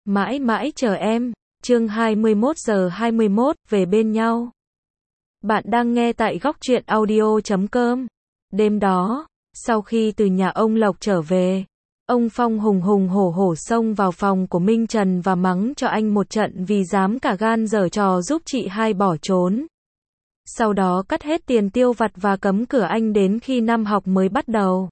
Mãi mãi chờ em. Chương 21:21, về bên nhau. Bạn đang nghe tại góc truyện audio.com. Đêm đó, sau khi từ nhà ông Lộc trở về, ông Phong hùng hùng hổ hổ xông vào phòng của Minh Trần và mắng cho anh một trận vì dám cả gan giở trò giúp chị hai bỏ trốn. Sau đó cắt hết tiền tiêu vặt và cấm cửa anh đến khi năm học mới bắt đầu.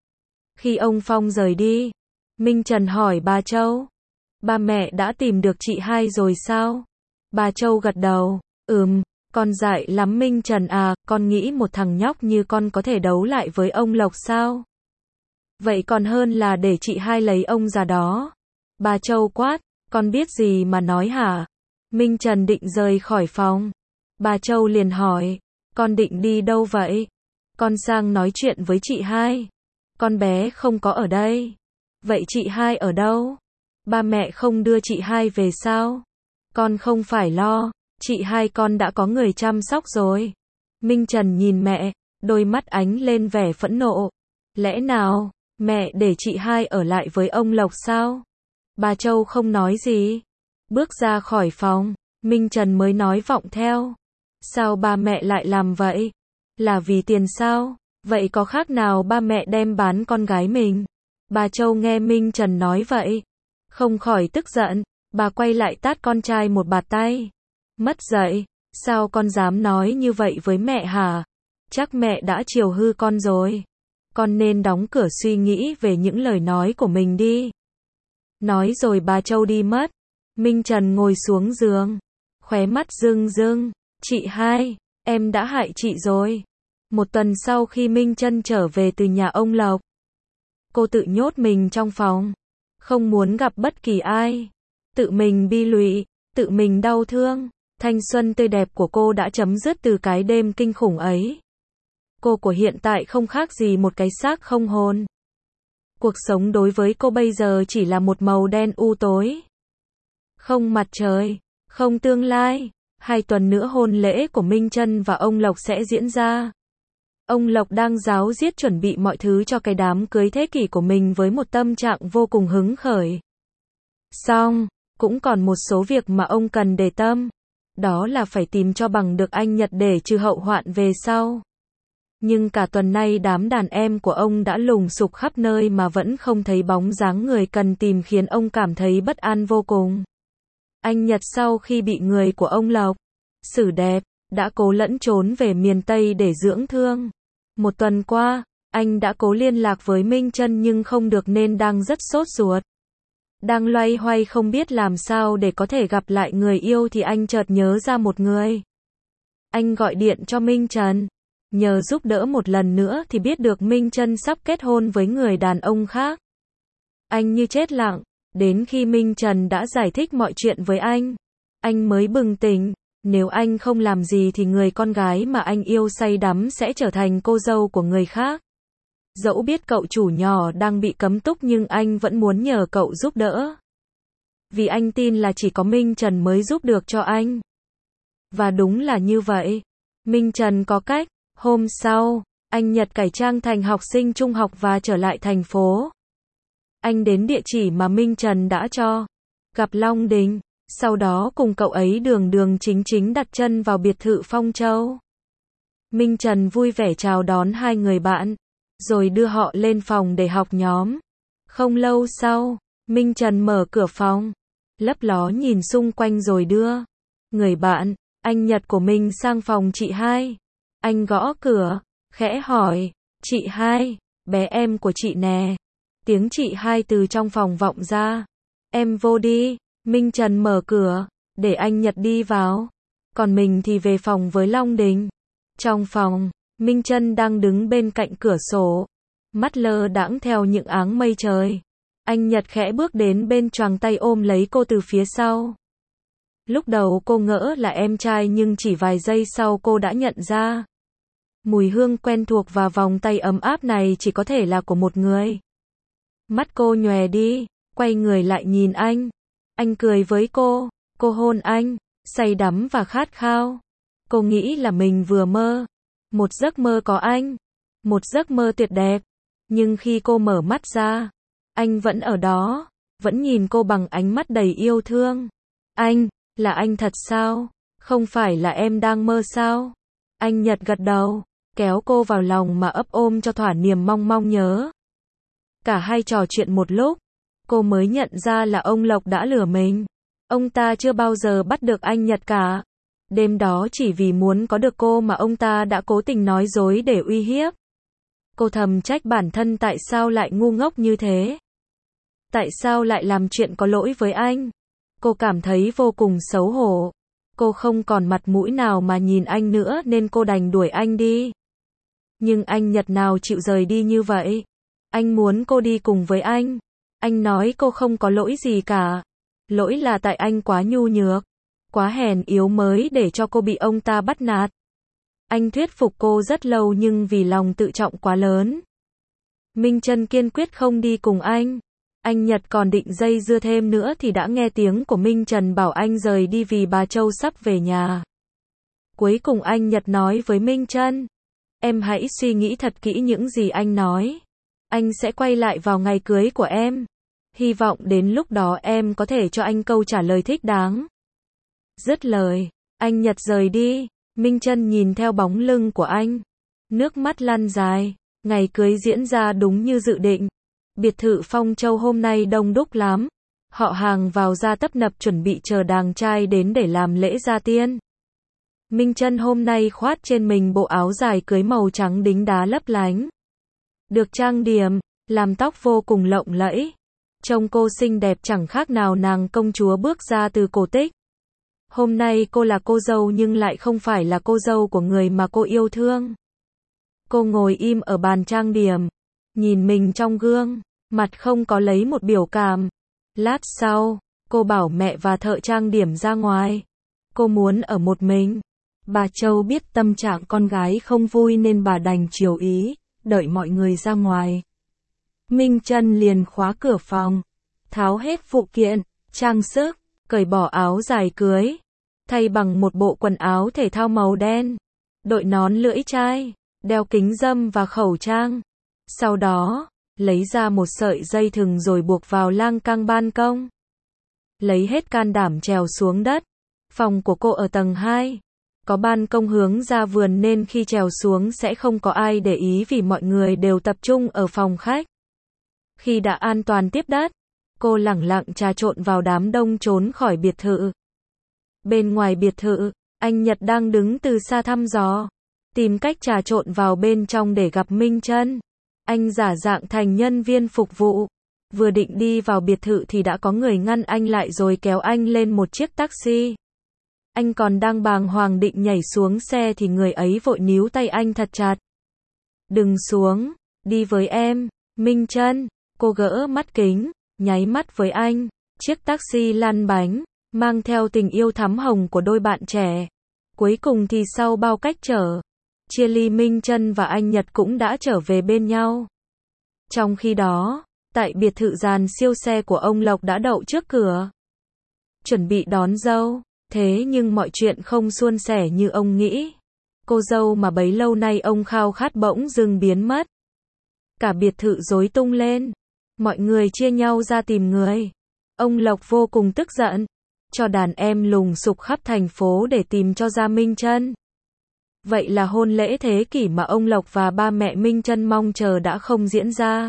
Khi ông Phong rời đi, Minh Trần hỏi bà Châu, ba mẹ đã tìm được chị hai rồi sao? Bà Châu gật đầu, con dại lắm Minh Trần à, con nghĩ một thằng nhóc như con có thể đấu lại với ông Lộc sao? Vậy còn hơn là để chị hai lấy ông già đó. Bà Châu quát, con biết gì mà nói hả? Minh Trần định rời khỏi phòng. Bà Châu liền hỏi, con định đi đâu vậy? Con sang nói chuyện với chị hai. Con bé không có ở đây. Vậy chị hai ở đâu? Ba mẹ không đưa chị hai về sao? Con không phải lo, chị hai con đã có người chăm sóc rồi. Minh Trần nhìn mẹ, đôi mắt ánh lên vẻ phẫn nộ. Lẽ nào, mẹ để chị hai ở lại với ông Lộc sao? Bà Châu không nói gì. Bước ra khỏi phòng, Minh Trần mới nói vọng theo. Sao ba mẹ lại làm vậy? Là vì tiền sao? Vậy có khác nào ba mẹ đem bán con gái mình? Bà Châu nghe Minh Trần nói vậy, không khỏi tức giận, bà quay lại tát con trai một bạt tay. Mất dạy, sao con dám nói như vậy với mẹ hả? Chắc mẹ đã chiều hư con rồi. Con nên đóng cửa suy nghĩ về những lời nói của mình đi. Nói rồi bà Châu đi mất. Minh Trần ngồi xuống giường, khóe mắt rưng rưng. Chị hai, em đã hại chị rồi. Một tuần sau khi Minh Trân trở về từ nhà ông Lộc, cô tự nhốt mình trong phòng, không muốn gặp bất kỳ ai, tự mình bi lụy, tự mình đau thương. Thanh xuân tươi đẹp của cô đã chấm dứt từ cái đêm kinh khủng ấy. Cô của hiện tại không khác gì một cái xác không hồn. Cuộc sống đối với cô bây giờ chỉ là một màu đen u tối. Không mặt trời, không tương lai. 2 tuần nữa hôn lễ của Minh Trân và ông Lộc sẽ diễn ra. Ông Lộc đang ráo riết chuẩn bị mọi thứ cho cái đám cưới thế kỷ của mình với một tâm trạng vô cùng hứng khởi. Song, cũng còn một số việc mà ông cần để tâm. Đó là phải tìm cho bằng được anh Nhật để trừ hậu hoạn về sau. Nhưng cả tuần nay đám đàn em của ông đã lùng sục khắp nơi mà vẫn không thấy bóng dáng người cần tìm khiến ông cảm thấy bất an vô cùng. Anh Nhật sau khi bị người của ông Lộc xử đẹp, đã cố lẫn trốn về miền Tây để dưỡng thương. Một tuần qua, anh đã cố liên lạc với Minh Trân nhưng không được nên đang rất sốt ruột. Đang loay hoay không biết làm sao để có thể gặp lại người yêu thì anh chợt nhớ ra một người. Anh gọi điện cho Minh Trần, nhờ giúp đỡ một lần nữa thì biết được Minh Trân sắp kết hôn với người đàn ông khác. Anh như chết lặng, đến khi Minh Trần đã giải thích mọi chuyện với anh mới bừng tỉnh. Nếu anh không làm gì thì người con gái mà anh yêu say đắm sẽ trở thành cô dâu của người khác. Dẫu biết cậu chủ nhỏ đang bị cấm túc nhưng anh vẫn muốn nhờ cậu giúp đỡ. Vì anh tin là chỉ có Minh Trần mới giúp được cho anh. Và đúng là như vậy. Minh Trần có cách. Hôm sau, anh Nhật cải trang thành học sinh trung học và trở lại thành phố. Anh đến địa chỉ mà Minh Trần đã cho. Gặp Long Đình. Sau đó cùng cậu ấy đường đường chính chính đặt chân vào biệt thự Phong Châu. Minh Trần vui vẻ chào đón hai người bạn, rồi đưa họ lên phòng để học nhóm. Không lâu sau, Minh Trần mở cửa phòng, lấp ló nhìn xung quanh rồi đưa người bạn, anh Nhật của mình sang phòng chị hai. Anh gõ cửa, khẽ hỏi, chị hai, bé em của chị nè. Tiếng chị hai từ trong phòng vọng ra. Em vô đi. Minh Trần mở cửa, để anh Nhật đi vào. Còn mình thì về phòng với Long Đình. Trong phòng, Minh Trân đang đứng bên cạnh cửa sổ, mắt lơ đãng theo những áng mây trời. Anh Nhật khẽ bước đến bên choàng tay ôm lấy cô từ phía sau. Lúc đầu cô ngỡ là em trai nhưng chỉ vài giây sau cô đã nhận ra. Mùi hương quen thuộc và vòng tay ấm áp này chỉ có thể là của một người. Mắt cô nhòe đi, quay người lại nhìn anh. Anh cười với cô hôn anh, say đắm và khát khao. Cô nghĩ là mình vừa mơ một giấc mơ có anh, một giấc mơ tuyệt đẹp. Nhưng khi cô mở mắt ra, anh vẫn ở đó, vẫn nhìn cô bằng ánh mắt đầy yêu thương. Anh, là anh thật sao? Không phải là em đang mơ sao? Anh Nhật gật đầu, kéo cô vào lòng mà ấp ôm cho thỏa niềm mong mong nhớ. Cả hai trò chuyện một lúc, cô mới nhận ra là ông Lộc đã lừa mình. Ông ta chưa bao giờ bắt được anh Nhật cả. Đêm đó chỉ vì muốn có được cô mà ông ta đã cố tình nói dối để uy hiếp. Cô thầm trách bản thân tại sao lại ngu ngốc như thế. Tại sao lại làm chuyện có lỗi với anh? Cô cảm thấy vô cùng xấu hổ. Cô không còn mặt mũi nào mà nhìn anh nữa nên cô đành đuổi anh đi. Nhưng anh Nhật nào chịu rời đi như vậy. Anh muốn cô đi cùng với anh. Anh nói cô không có lỗi gì cả. Lỗi là tại anh quá nhu nhược, quá hèn yếu mới để cho cô bị ông ta bắt nạt. Anh thuyết phục cô rất lâu nhưng vì lòng tự trọng quá lớn. Minh Trân kiên quyết không đi cùng anh. Anh Nhật còn định dây dưa thêm nữa thì đã nghe tiếng của Minh Trần bảo anh rời đi vì bà Châu sắp về nhà. Cuối cùng anh Nhật nói với Minh Trân, em hãy suy nghĩ thật kỹ những gì anh nói. Anh sẽ quay lại vào ngày cưới của em. Hy vọng đến lúc đó em có thể cho anh câu trả lời thích đáng. Dứt lời, anh Nhật rời đi. Minh Trân nhìn theo bóng lưng của anh. Nước mắt lăn dài. Ngày cưới diễn ra đúng như dự định. Biệt thự Phong Châu hôm nay đông đúc lắm. Họ hàng vào ra tấp nập chuẩn bị chờ đàng trai đến để làm lễ gia tiên. Minh Trân hôm nay khoác trên mình bộ áo dài cưới màu trắng đính đá lấp lánh. Được trang điểm, làm tóc vô cùng lộng lẫy. Trông cô xinh đẹp chẳng khác nào nàng công chúa bước ra từ cổ tích. Hôm nay cô là cô dâu nhưng lại không phải là cô dâu của người mà cô yêu thương. Cô ngồi im ở bàn trang điểm, nhìn mình trong gương, mặt không có lấy một biểu cảm. Lát sau, cô bảo mẹ và thợ trang điểm ra ngoài. Cô muốn ở một mình. Bà Châu biết tâm trạng con gái không vui nên bà đành chiều ý, đợi mọi người ra ngoài. Minh Trân liền khóa cửa phòng, tháo hết phụ kiện, trang sức, cởi bỏ áo dài cưới, thay bằng một bộ quần áo thể thao màu đen, đội nón lưỡi chai, đeo kính râm và khẩu trang. Sau đó, lấy ra một sợi dây thừng rồi buộc vào lan can ban công. Lấy hết can đảm trèo xuống đất. Phòng của cô ở tầng 2. Có ban công hướng ra vườn nên khi trèo xuống sẽ không có ai để ý vì mọi người đều tập trung ở phòng khách. Khi đã an toàn tiếp đất, cô lẳng lặng trà trộn vào đám đông trốn khỏi biệt thự. Bên ngoài biệt thự, anh Nhật đang đứng từ xa thăm dò, tìm cách trà trộn vào bên trong để gặp Minh Trân. Anh giả dạng thành nhân viên phục vụ. Vừa định đi vào biệt thự thì đã có người ngăn anh lại rồi kéo anh lên một chiếc taxi. Anh còn đang bàng hoàng định nhảy xuống xe thì người ấy vội níu tay anh thật chặt. Đừng xuống, đi với em, Minh Trân. Cô gỡ mắt kính, nháy mắt với anh. Chiếc taxi lăn bánh, mang theo tình yêu thắm hồng của đôi bạn trẻ. Cuối cùng thì sau bao cách trở, chia ly Minh Trân và anh Nhật cũng đã trở về bên nhau. Trong khi đó, tại biệt thự dàn siêu xe của ông Lộc đã đậu trước cửa. Chuẩn bị đón dâu, thế nhưng mọi chuyện không suôn sẻ như ông nghĩ. Cô dâu mà bấy lâu nay ông khao khát bỗng dưng biến mất. Cả biệt thự rối tung lên. Mọi người chia nhau ra tìm người. Ông Lộc vô cùng tức giận, cho đàn em lùng sục khắp thành phố để tìm cho ra Minh Trân. Vậy là hôn lễ thế kỷ mà ông Lộc và ba mẹ Minh Trân mong chờ đã không diễn ra.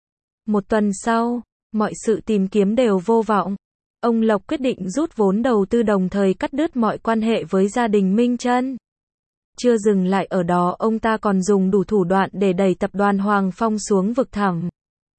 Một tuần sau, mọi sự tìm kiếm đều vô vọng. Ông Lộc quyết định rút vốn đầu tư đồng thời cắt đứt mọi quan hệ với gia đình Minh Trân. Chưa dừng lại ở đó, ông ta còn dùng đủ thủ đoạn để đẩy tập đoàn Hoàng Phong xuống vực thẳm.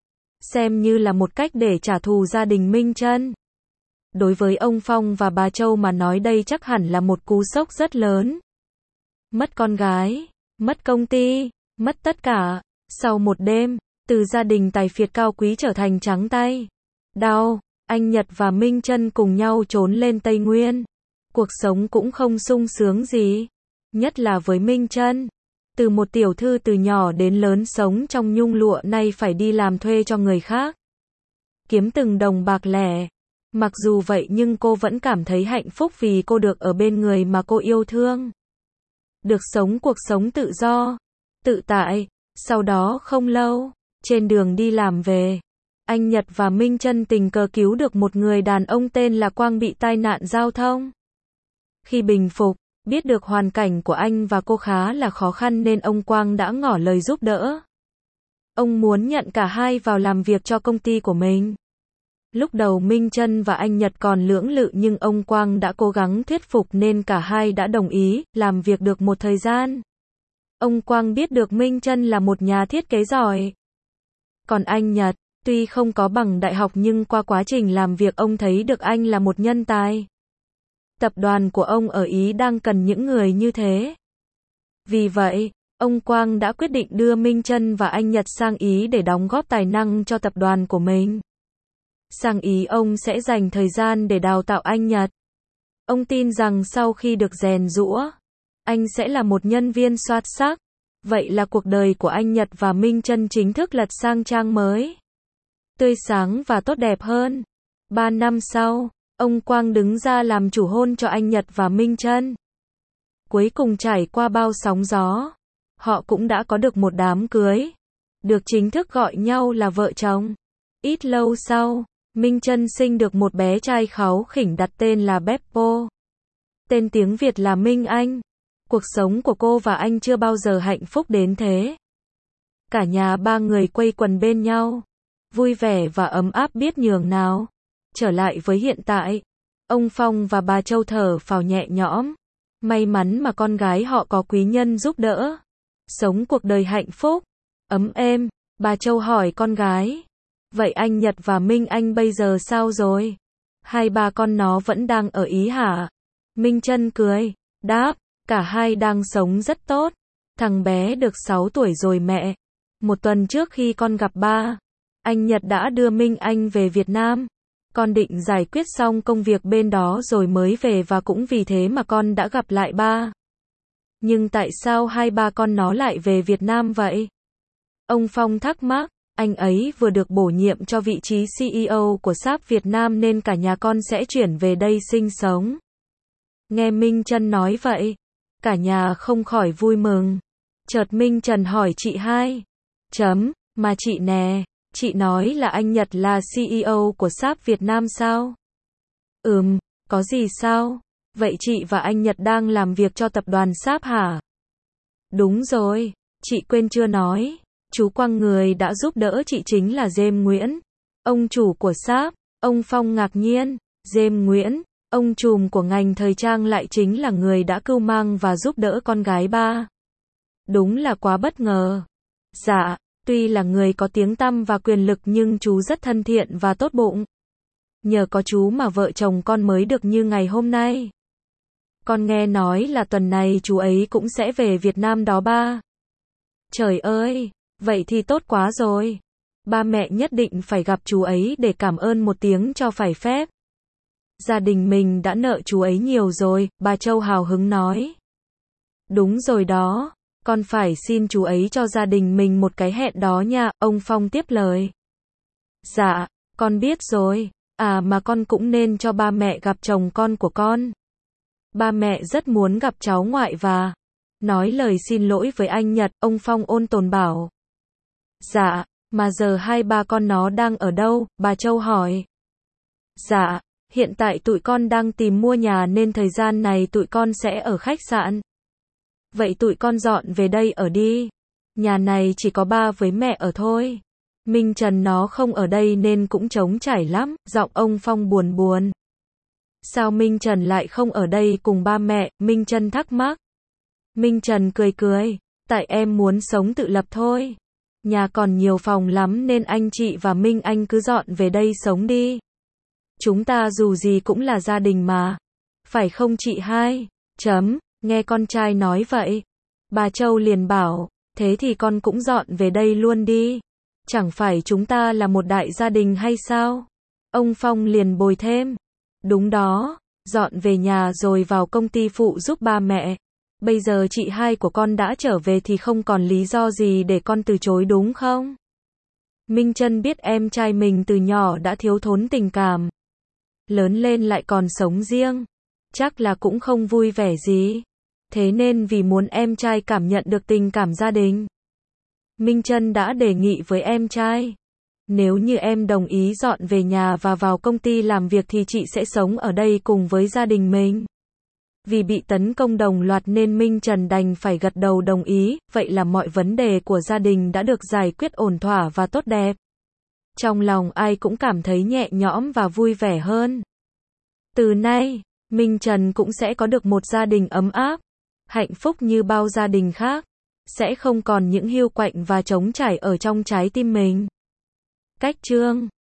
Xem như là một cách để trả thù gia đình Minh Trân. Đối với ông Phong và bà Châu mà nói đây chắc hẳn là một cú sốc rất lớn. Mất con gái, mất công ty, mất tất cả. Sau một đêm, từ gia đình tài phiệt cao quý trở thành trắng tay. Đau, anh Nhật và Minh Trân cùng nhau trốn lên Tây Nguyên. Cuộc sống cũng không sung sướng gì. Nhất là với Minh Trân. Từ một tiểu thư từ nhỏ đến lớn sống trong nhung lụa nay phải đi làm thuê cho người khác. Kiếm từng đồng bạc lẻ. Mặc dù vậy nhưng cô vẫn cảm thấy hạnh phúc vì cô được ở bên người mà cô yêu thương. Được sống cuộc sống tự do, tự tại. Sau đó không lâu, trên đường đi làm về, Anh Nhật và Minh Chân tình cờ cứu được một người đàn ông tên là Quang bị tai nạn giao thông. Khi bình phục, biết được hoàn cảnh của anh và cô khá là khó khăn nên ông Quang đã ngỏ lời giúp đỡ. Ông muốn nhận cả hai vào làm việc cho công ty của mình. Lúc đầu Minh Chân và anh Nhật còn lưỡng lự nhưng ông Quang đã cố gắng thuyết phục nên cả hai đã đồng ý, làm việc được một thời gian. Ông Quang biết được Minh Chân là một nhà thiết kế giỏi. Còn anh Nhật, tuy không có bằng đại học nhưng qua quá trình làm việc ông thấy được anh là một nhân tài. Tập đoàn của ông ở Ý đang cần những người như thế. Vì vậy, ông Quang đã quyết định đưa Minh Chân và anh Nhật sang Ý để đóng góp tài năng cho tập đoàn của mình. Sang Ý ông sẽ dành thời gian để đào tạo anh Nhật. Ông tin rằng sau khi được rèn giũa, anh sẽ là một nhân viên xuất sắc. Vậy là cuộc đời của anh Nhật và Minh Chân chính thức lật sang trang mới. Tươi sáng và tốt đẹp hơn. 3 năm sau, ông Quang đứng ra làm chủ hôn cho anh Nhật và Minh Chân. Cuối cùng trải qua bao sóng gió, họ cũng đã có được một đám cưới. Được chính thức gọi nhau là vợ chồng. Ít lâu sau, Minh Chân sinh được một bé trai kháu khỉnh đặt tên là Beppo. Tên tiếng Việt là Minh Anh. Cuộc sống của cô và anh chưa bao giờ hạnh phúc đến thế. Cả nhà ba người quây quần bên nhau, vui vẻ và ấm áp biết nhường nào. Trở lại với hiện tại, ông Phong và bà Châu thở phào nhẹ nhõm. May mắn mà con gái họ có quý nhân giúp đỡ. Sống cuộc đời hạnh phúc, ấm êm. Bà Châu hỏi con gái. Vậy anh Nhật và Minh Anh bây giờ sao rồi? Hai ba con nó vẫn đang ở Ý hả? Minh Chân cười, đáp, cả hai đang sống rất tốt. Thằng bé được 6 tuổi rồi mẹ. Một tuần trước khi con gặp ba, anh Nhật đã đưa Minh Anh về Việt Nam. Con định giải quyết xong công việc bên đó rồi mới về và cũng vì thế mà con đã gặp lại ba. Nhưng tại sao hai ba con nó lại về Việt Nam vậy? Ông Phong thắc mắc, anh ấy vừa được bổ nhiệm cho vị trí CEO của Sharp Việt Nam nên cả nhà con sẽ chuyển về đây sinh sống. Nghe Minh Chân nói vậy, cả nhà không khỏi vui mừng. Chợt Minh Trần hỏi chị hai. Mà chị nè, chị nói là anh Nhật là CEO của Sharp Việt Nam sao? Có gì sao? Vậy chị và anh Nhật đang làm việc cho tập đoàn Sharp hả? Đúng rồi, chị quên chưa nói. Chú Quang người đã giúp đỡ chị chính là James Nguyễn, ông chủ của Sharp. Ông Phong ngạc nhiên, James Nguyễn, ông trùm của ngành thời trang lại chính là người đã cưu mang và giúp đỡ con gái ba. Đúng là quá bất ngờ. Dạ, tuy là người có tiếng tăm và quyền lực nhưng chú rất thân thiện và tốt bụng. Nhờ có chú mà vợ chồng con mới được như ngày hôm nay. Con nghe nói là tuần này chú ấy cũng sẽ về Việt Nam đó ba. Trời ơi, vậy thì tốt quá rồi. Ba mẹ nhất định phải gặp chú ấy để cảm ơn một tiếng cho phải phép. Gia đình mình đã nợ chú ấy nhiều rồi, bà Châu hào hứng nói. Đúng rồi đó, con phải xin chú ấy cho gia đình mình một cái hẹn đó nha, ông Phong tiếp lời. Dạ, con biết rồi, mà con cũng nên cho ba mẹ gặp chồng con của con. Ba mẹ rất muốn gặp cháu ngoại và nói lời xin lỗi với anh Nhật, ông Phong ôn tồn bảo. Dạ, mà giờ hai ba con nó đang ở đâu, bà Châu hỏi. Dạ, hiện tại tụi con đang tìm mua nhà nên thời gian này tụi con sẽ ở khách sạn. Vậy tụi con dọn về đây ở đi. Nhà này chỉ có ba với mẹ ở thôi. Minh Trần nó không ở đây nên cũng trống trải lắm, giọng ông Phong buồn buồn. Sao Minh Trần lại không ở đây cùng ba mẹ, Minh Trần thắc mắc. Minh Trần cười cười, tại em muốn sống tự lập thôi. Nhà còn nhiều phòng lắm nên anh chị và Minh Anh cứ dọn về đây sống đi. Chúng ta dù gì cũng là gia đình mà. Phải không chị hai? Nghe con trai nói vậy. Bà Châu liền bảo, thế thì con cũng dọn về đây luôn đi. Chẳng phải chúng ta là một đại gia đình hay sao? Ông Phong liền bồi thêm. Đúng đó, dọn về nhà rồi vào công ty phụ giúp ba mẹ. Bây giờ chị hai của con đã trở về thì không còn lý do gì để con từ chối đúng không? Minh Trân biết em trai mình từ nhỏ đã thiếu thốn tình cảm. Lớn lên lại còn sống riêng. Chắc là cũng không vui vẻ gì. Thế nên vì muốn em trai cảm nhận được tình cảm gia đình, Minh Trân đã đề nghị với em trai. Nếu như em đồng ý dọn về nhà và vào công ty làm việc thì chị sẽ sống ở đây cùng với gia đình mình. Vì bị tấn công đồng loạt nên Minh Trần đành phải gật đầu đồng ý, vậy là mọi vấn đề của gia đình đã được giải quyết ổn thỏa và tốt đẹp. Trong lòng ai cũng cảm thấy nhẹ nhõm và vui vẻ hơn. Từ nay, Minh Trần cũng sẽ có được một gia đình ấm áp, hạnh phúc như bao gia đình khác, sẽ không còn những hiu quạnh và trống trải ở trong trái tim mình. Cách chương